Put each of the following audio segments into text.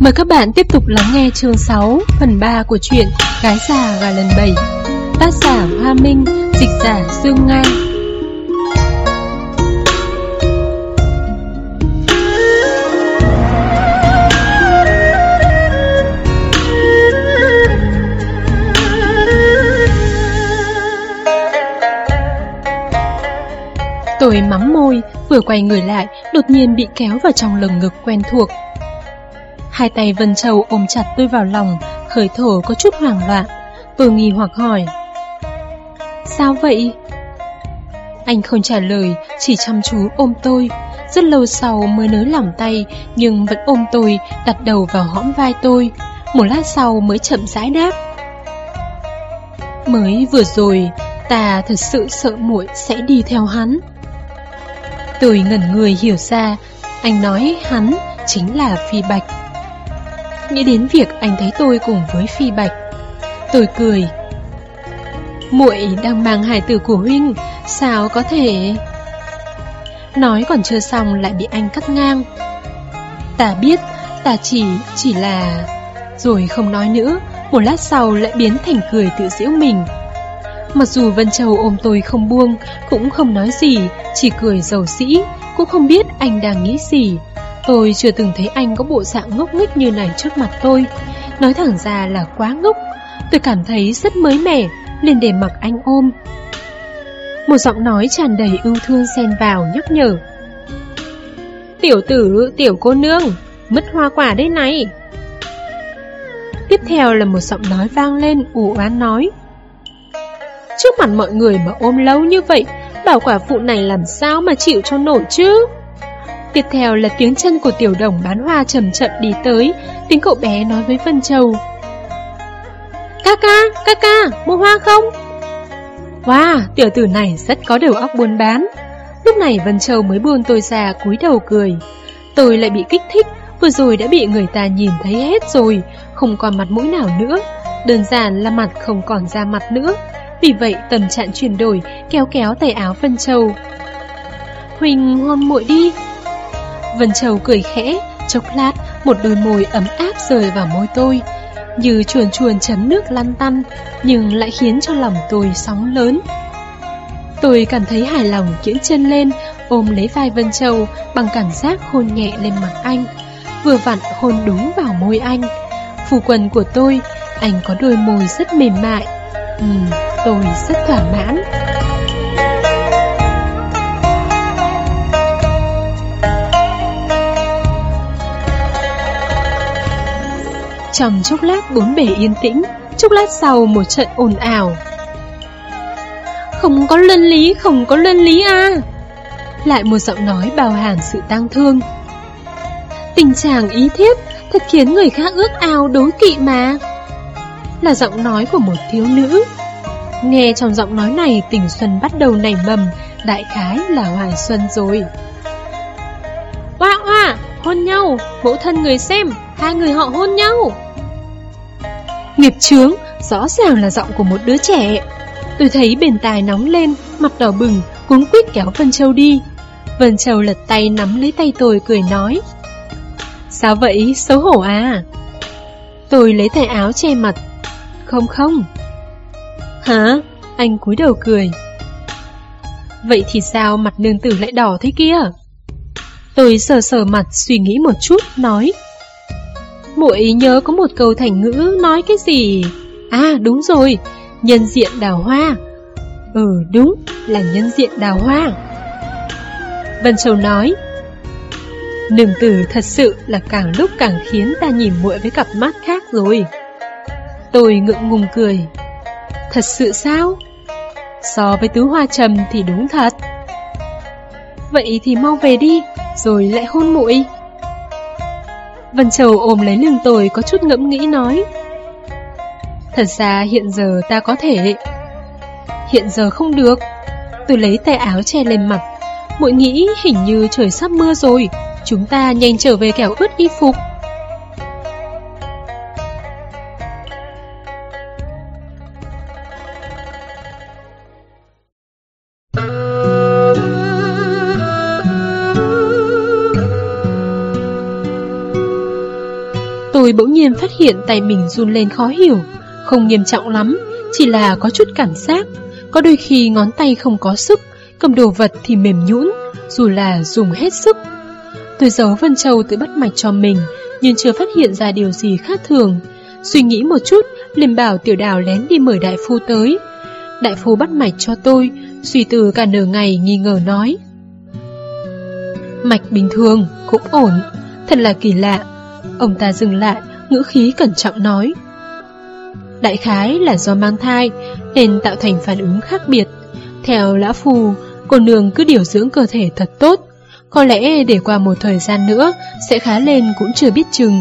Mời các bạn tiếp tục lắng nghe chương 6, phần 3 của truyện Gái già gà lần 7. Tác giả Hoa Minh, dịch giả Dương Ngai. Tôi mắm môi, vừa quay người lại, đột nhiên bị kéo vào trong lồng ngực quen thuộc. Hai tay Vân Châu ôm chặt tôi vào lòng, hơi thở có chút hoảng loạn. Tôi nghi hoặc hỏi: sao vậy? Anh không trả lời, chỉ chăm chú ôm tôi. Rất lâu sau mới nới lỏng tay, nhưng vẫn ôm tôi, đặt đầu vào hõm vai tôi. Một lát sau mới chậm rãi đáp: mới vừa rồi, ta thật sự sợ muội sẽ đi theo hắn. Tôi ngẩn người hiểu ra, anh nói hắn chính là Phi Bạch. Nghĩ đến việc anh thấy tôi cùng với Phi Bạch, tôi cười: muội đang mang hài tử của huynh, sao có thể... Nói còn chưa xong lại bị anh cắt ngang. Ta biết, ta chỉ là... Rồi không nói nữa, một lát sau lại biến thành cười tự giễu mình. Mặc dù Vân Châu ôm tôi không buông, cũng không nói gì, chỉ cười dầu dĩ, cũng không biết anh đang nghĩ gì. Tôi chưa từng thấy anh có bộ dạng ngốc nghếch như này trước mặt tôi. Nói thẳng ra là quá ngốc. Tôi cảm thấy rất mới mẻ, liền để mặc anh ôm. Một giọng nói tràn đầy ưu thương xen vào nhắc nhở: tiểu tử, tiểu cô nương, mất hoa quả đấy này. Tiếp theo là một giọng nói vang lên u oán nói: trước mặt mọi người mà ôm lâu như vậy, bảo quả phụ này làm sao mà chịu cho nổi chứ. Tiếp theo là tiếng chân của tiểu đồng bán hoa chậm chậm đi tới. Tiếng cậu bé nói với Vân Châu: ca ca, mua hoa không? Wow, tiểu tử này rất có đầu óc buôn bán. Lúc này Vân Châu mới buông tôi ra, cúi đầu cười. Tôi lại bị kích thích, vừa rồi đã bị người ta nhìn thấy hết rồi, không còn mặt mũi nào nữa. Đơn giản là mặt không còn da mặt nữa. Vì vậy tâm trạng chuyển đổi, kéo kéo tay áo Vân Châu: huynh hôn muội đi. Vân Châu cười khẽ, chốc lát một đôi môi ấm áp rơi vào môi tôi, như chuồn chuồn chấm nước lăn tăn, nhưng lại khiến cho lòng tôi sóng lớn. Tôi cảm thấy hài lòng kiễng chân lên, ôm lấy vai Vân Châu, bằng cảm giác hôn nhẹ lên mặt anh, vừa vặn hôn đúng vào môi anh. Phu quân của tôi, anh có đôi môi rất mềm mại. Tôi rất thỏa mãn. Trong chốc lát bốn bề yên tĩnh, chốc lát sau một trận ồn ào: không có luân lý à. Lại một giọng nói bao hàm sự tang thương: tình trạng ý thiếp thật khiến người khác ước ao đố kỵ mà. Là giọng nói của một thiếu nữ. Nghe trong giọng nói này, tình xuân bắt đầu nảy mầm, đại khái là hoài xuân rồi. Oa oa, hôn nhau, mẫu thân người xem, hai người họ hôn nhau. Nghiệp chướng, rõ ràng là giọng của một đứa trẻ. Tôi thấy bên tai nóng lên, mặt đỏ bừng, cuống quýt kéo Vân Châu đi. Vân Châu lật tay nắm lấy tay tôi, cười nói: sao vậy, xấu hổ à? Tôi lấy tay áo che mặt: không. Hả? Anh cúi đầu cười: vậy thì sao mặt nương tử lại đỏ thế kia? Tôi sờ mặt suy nghĩ một chút, nói: muội nhớ có một câu thành ngữ nói cái gì? À đúng rồi, nhân diện đào hoa. Đúng, là nhân diện đào hoa. Vân Châu nói: nương tử thật sự là càng lúc càng khiến ta nhìn muội với cặp mắt khác rồi. Tôi ngượng ngùng cười: thật sự sao? So với tứ hoa trầm thì đúng thật. Vậy thì mau về đi, rồi lại hôn muội. Vân Châu ôm lấy lưng tôi, có chút ngẫm nghĩ nói: thật ra hiện giờ ta có thể. Hiện giờ không được. Tôi lấy tay áo che lên mặt: muội nghĩ hình như trời sắp mưa rồi, chúng ta nhanh trở về kẻo ướt y phục. Tôi bỗng nhiên phát hiện tay mình run lên khó hiểu. Không nghiêm trọng lắm, chỉ là có chút cảm giác. Có đôi khi ngón tay không có sức, cầm đồ vật thì mềm nhũn, dù là dùng hết sức. Tôi giấu Vân Châu tự bắt mạch cho mình, nhưng chưa phát hiện ra điều gì khác thường. Suy nghĩ một chút, liền bảo Tiểu Đào lén đi mời đại phu tới. Đại phu bắt mạch cho tôi, suy tư cả nửa ngày nghi ngờ nói: mạch bình thường, cũng ổn. Thật là kỳ lạ. Ông ta dừng lại, ngữ khí cẩn trọng nói: đại khái là do mang thai nên tạo thành phản ứng khác biệt. Theo lão phu, cô nương cứ điều dưỡng cơ thể thật tốt, có lẽ để qua một thời gian nữa sẽ khá lên cũng chưa biết chừng.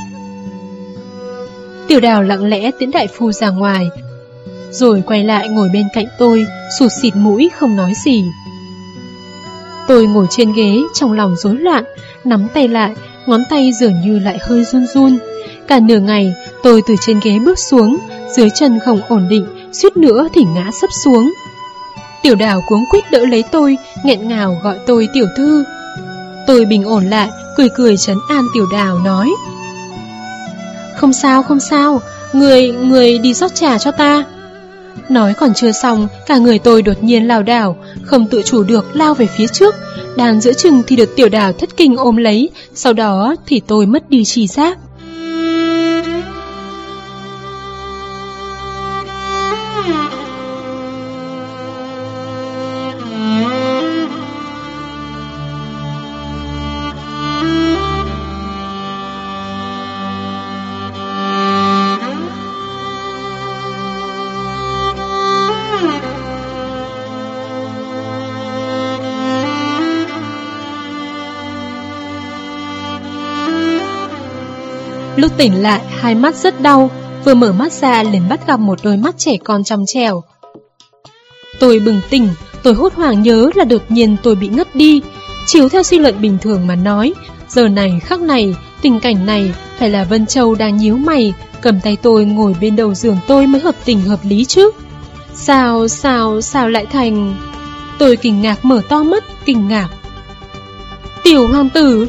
Tiểu Đào lặng lẽ tiễn đại phu ra ngoài, rồi quay lại ngồi bên cạnh tôi, sụt xịt mũi không nói gì. Tôi ngồi trên ghế, trong lòng rối loạn, nắm tay lại, ngón tay dường như lại hơi run run. Cả nửa ngày, tôi từ trên ghế bước xuống, dưới chân không ổn định, suýt nữa thì ngã sấp xuống. Tiểu Đào cuống quýt đỡ lấy tôi, nghẹn ngào gọi tôi tiểu thư. Tôi bình ổn lại, cười cười trấn an Tiểu Đào nói: không sao, không sao, người đi rót trà cho ta. Nói còn chưa xong, cả người tôi đột nhiên lảo đảo, không tự chủ được lao về phía trước. Đang giữa chừng thì được Tiểu Đào thất kinh ôm lấy, sau đó thì tôi mất đi tri giác. Lúc tỉnh lại, hai mắt rất đau, vừa mở mắt ra liền bắt gặp một đôi mắt trẻ con trong trẻo. Tôi bừng tỉnh, tôi hốt hoảng nhớ là đột nhiên tôi bị ngất đi. Chiếu theo suy luận bình thường mà nói, giờ này khắc này, tình cảnh này phải là Vân Châu đang nhíu mày, cầm tay tôi ngồi bên đầu giường tôi mới hợp tình hợp lý chứ. Sao lại thành... Tôi kinh ngạc mở to mắt, kinh ngạc. Tiểu hoàng tử!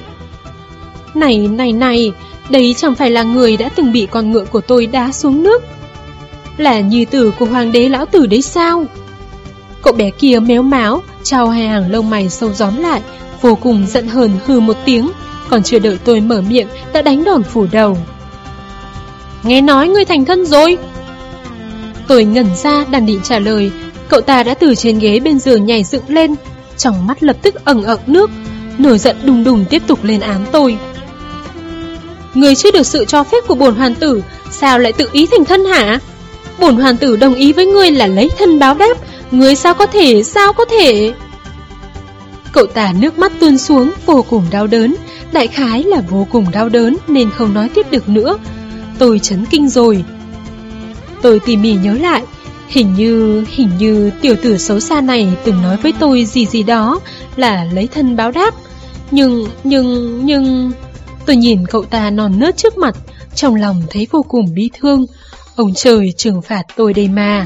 Này, đấy chẳng phải là người đã từng bị con ngựa của tôi đá xuống nước, là nhi tử của hoàng đế lão tử đấy sao? Cậu bé kia méo máo, trao hai hàng lông mày sâu gióm lại, vô cùng giận hờn hừ một tiếng, còn chưa đợi tôi mở miệng đã đánh đòn phủ đầu. Nghe nói ngươi thành thân rồi. Tôi ngẩn ra đang định trả lời, cậu ta đã từ trên ghế bên giường nhảy dựng lên, trong mắt lập tức ẩn nước, nổi giận đùng đùng tiếp tục lên án tôi. Người chưa được sự cho phép của bổn hoàng tử, sao lại tự ý thành thân hả? Bổn hoàng tử đồng ý với ngươi là lấy thân báo đáp, ngươi sao có thể? Cậu ta nước mắt tuôn xuống, vô cùng đau đớn, đại khái là vô cùng đau đớn nên không nói tiếp được nữa. Tôi chấn kinh rồi. Tôi tỉ mỉ nhớ lại, hình như tiểu tử xấu xa này từng nói với tôi gì đó là lấy thân báo đáp. Nhưng... Tôi nhìn cậu ta non nớt trước mặt, trong lòng thấy vô cùng bi thương. Ông trời trừng phạt tôi đây mà.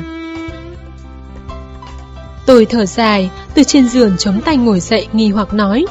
Tôi thở dài, từ trên giường chống tay ngồi dậy nghi hoặc nói: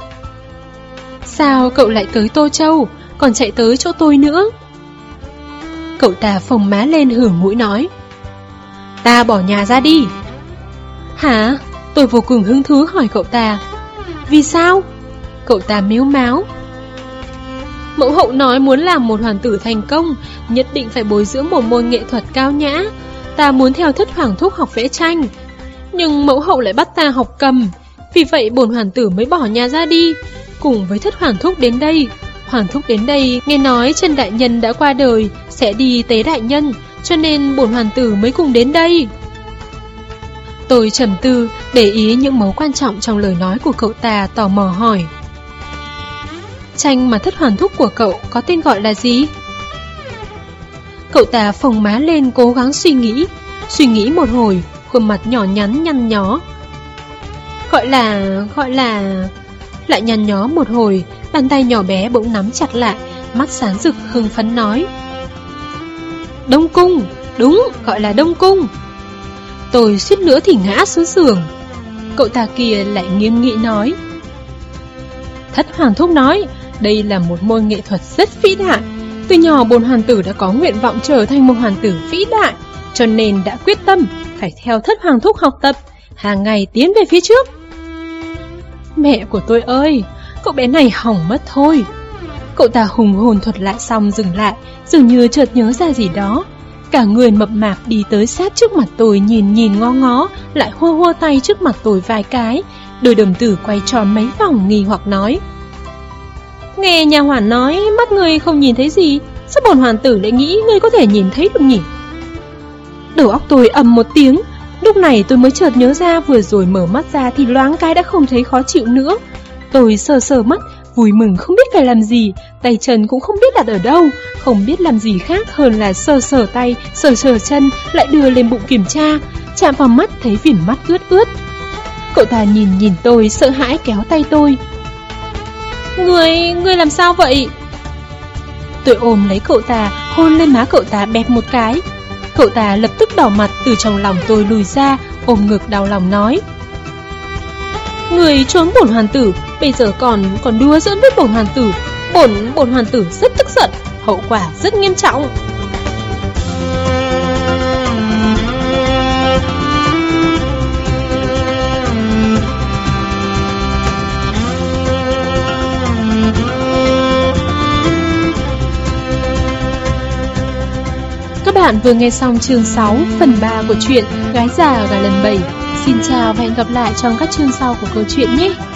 sao cậu lại tới Tô Châu, còn chạy tới chỗ tôi nữa? Cậu ta phồng má lên hử mũi nói: ta bỏ nhà ra đi. Hả? Tôi vô cùng hứng thú hỏi cậu ta: vì sao? Cậu ta mếu máo: mẫu hậu nói muốn làm một hoàng tử thành công, nhất định phải bồi dưỡng một môn nghệ thuật cao nhã. Ta muốn theo thất hoàng thúc học vẽ tranh, nhưng mẫu hậu lại bắt ta học cầm. Vì vậy bổn hoàng tử mới bỏ nhà ra đi, cùng với thất hoàng thúc đến đây. Hoàng thúc đến đây nghe nói Trần đại nhân đã qua đời, sẽ đi tế đại nhân, cho nên bổn hoàng tử mới cùng đến đây. Tôi trầm tư, để ý những mấu quan trọng trong lời nói của cậu ta, tò mò hỏi: tranh mà thất hoàng thúc của cậu có tên gọi là gì? Cậu ta phồng má lên cố gắng suy nghĩ một hồi, khuôn mặt nhỏ nhắn nhăn nhó. Gọi là... Lại nhăn nhó một hồi, bàn tay nhỏ bé bỗng nắm chặt lại, mắt sáng rực hưng phấn nói: Đông Cung, đúng, gọi là Đông Cung. Tôi suýt nữa thì ngã xuống giường. Cậu ta kia lại nghiêm nghị nói: Thất hoàng thúc nói đây là một môn nghệ thuật rất vĩ đại, Từ nhỏ bổn hoàng tử đã có nguyện vọng trở thành một hoàng tử vĩ đại, cho nên đã quyết tâm phải theo thất hoàng thúc học tập, hàng ngày tiến về phía trước. Mẹ của tôi ơi, cậu bé này hỏng mất thôi. Cậu ta hùng hồn thuật lại xong dừng lại, dường như chợt nhớ ra gì đó. Cả người mập mạp đi tới sát trước mặt tôi, nhìn ngó ngó, lại hô tay trước mặt tôi vài cái. Đôi đồng tử quay tròn mấy vòng nghi hoặc nói: Nghe nhà hoàn nói mắt người không nhìn thấy gì, sao bổn hoàng tử lại nghĩ người có thể nhìn thấy được nhỉ? Đầu óc tôi ầm một tiếng. Lúc này tôi mới chợt nhớ ra vừa rồi mở mắt ra thì loáng cái đã không thấy khó chịu nữa. Tôi sờ mắt, vui mừng không biết phải làm gì, tay chân cũng không biết đặt ở đâu, không biết làm gì khác hơn là sờ tay, sờ chân, lại đưa lên bụng kiểm tra. Chạm vào mắt thấy viền mắt ướt. Cậu ta nhìn tôi sợ hãi kéo tay tôi. Ngươi làm sao vậy? Tôi ôm lấy cậu ta, hôn lên má cậu ta bẹp một cái. Cậu ta lập tức đỏ mặt, từ trong lòng tôi lùi ra, ôm ngực đau lòng nói: Người trốn bổn hoàng tử, bây giờ còn đùa giỡn với bổn hoàng tử. Bổn hoàng tử rất tức giận, hậu quả rất nghiêm trọng. Các bạn vừa nghe xong chương 6 phần 3 của truyện Gái già gà lần 7. Xin chào và hẹn gặp lại trong các chương sau của câu chuyện nhé.